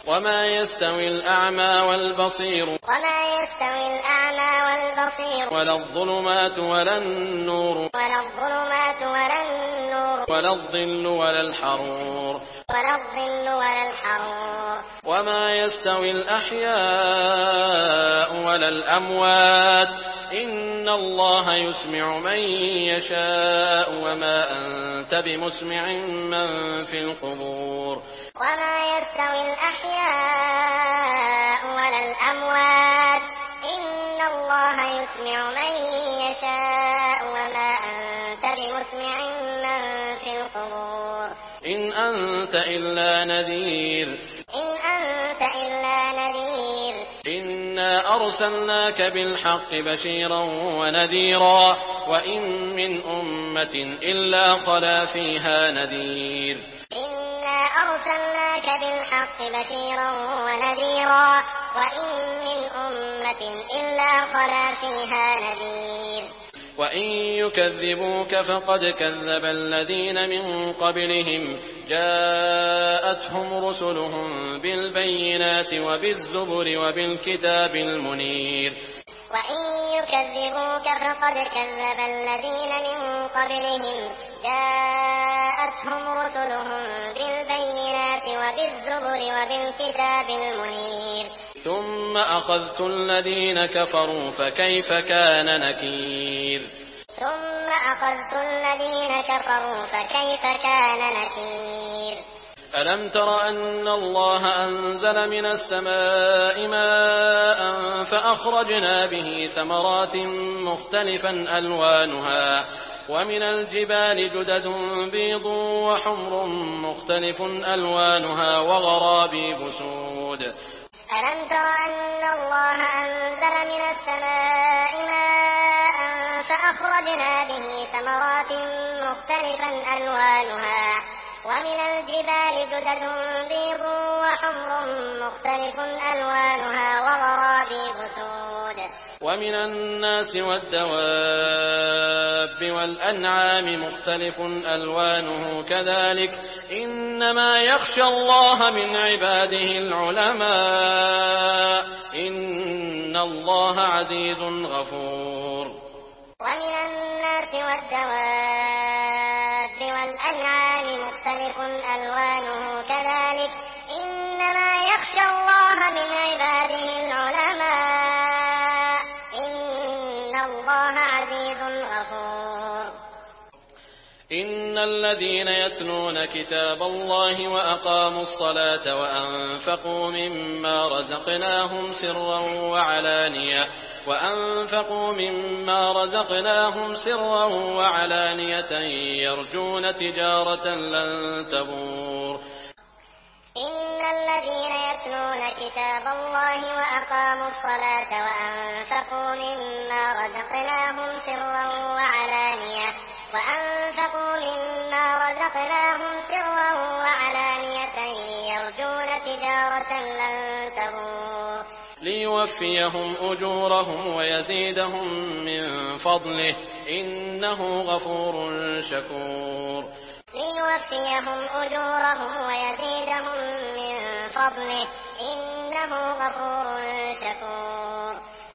وما يستوي الأعمى والبصير ولا الظلمات ولا النور ولا الظل ولا الحرور وما يستوي الأحياء ولا الأموات إن الله يسمع من يشاء وما أنت بمسمع من في القبور وما يستوي الأحياء ولا الأموات إن الله يسمع من يشاء وما أنت بمسمع من في القبور إن أنت إلا نذير إنا أرسلناك بالحق بشيرا ونذيرا وإن من أمة إلا خلا فيها نذير إنا أرسلناك بالحق بشيرا ونذيرا وإن من أمة إلا خلا فيها نذير وإن يكذبوك فقد كذب الذين من قبلهم جاءتهم رسلهم بالبينات وبالزبر وبالكتاب المنير وإن يكذبوك فقد كذب الذين من قبلهم جاءتهم رسلهم بالبينات وبالزبر وبالكتاب المنير ثم أخذت الذين كفروا فكيف كان نكير ألم تر أن الله أنزل من السماء ماء فأخرجنا به ثمرات مختلفا ألوانها ومن الجبال جدد بيض وحمر مختلف ألوانها وغرابيب سود ألم تر أن الله أنزل من السماء ماء فأخرجنا به ثمرات مختلفا ألوانها ومن الجبال جدد بيض وحمر مختلف ألوانها وغرابيب سود ومن الناس والدواب والأنعام مختلف ألوانه كذلك إنما يخشى الله من عباده العلماء إن الله عزيز غفور ومن الناس والدواب والأنعام مختلف ألوانه كذلك إنما يخشى الله من عباده العلماء إن الله عزيز غفور إن الذين يتلون كتاب الله وأقاموا الصلاة وأنفقوا مما رزقناهم سرا وعلانية يرجون تجارة لن تبور إن الذين يتلون كتاب الله وأقاموا الصلاة وأنفقوا مما رزقناهم سرا وعلانية يرجون تجارة لن تبور ليوفيهم أجورهم ويزيدهم من فضله إنه غفور شكور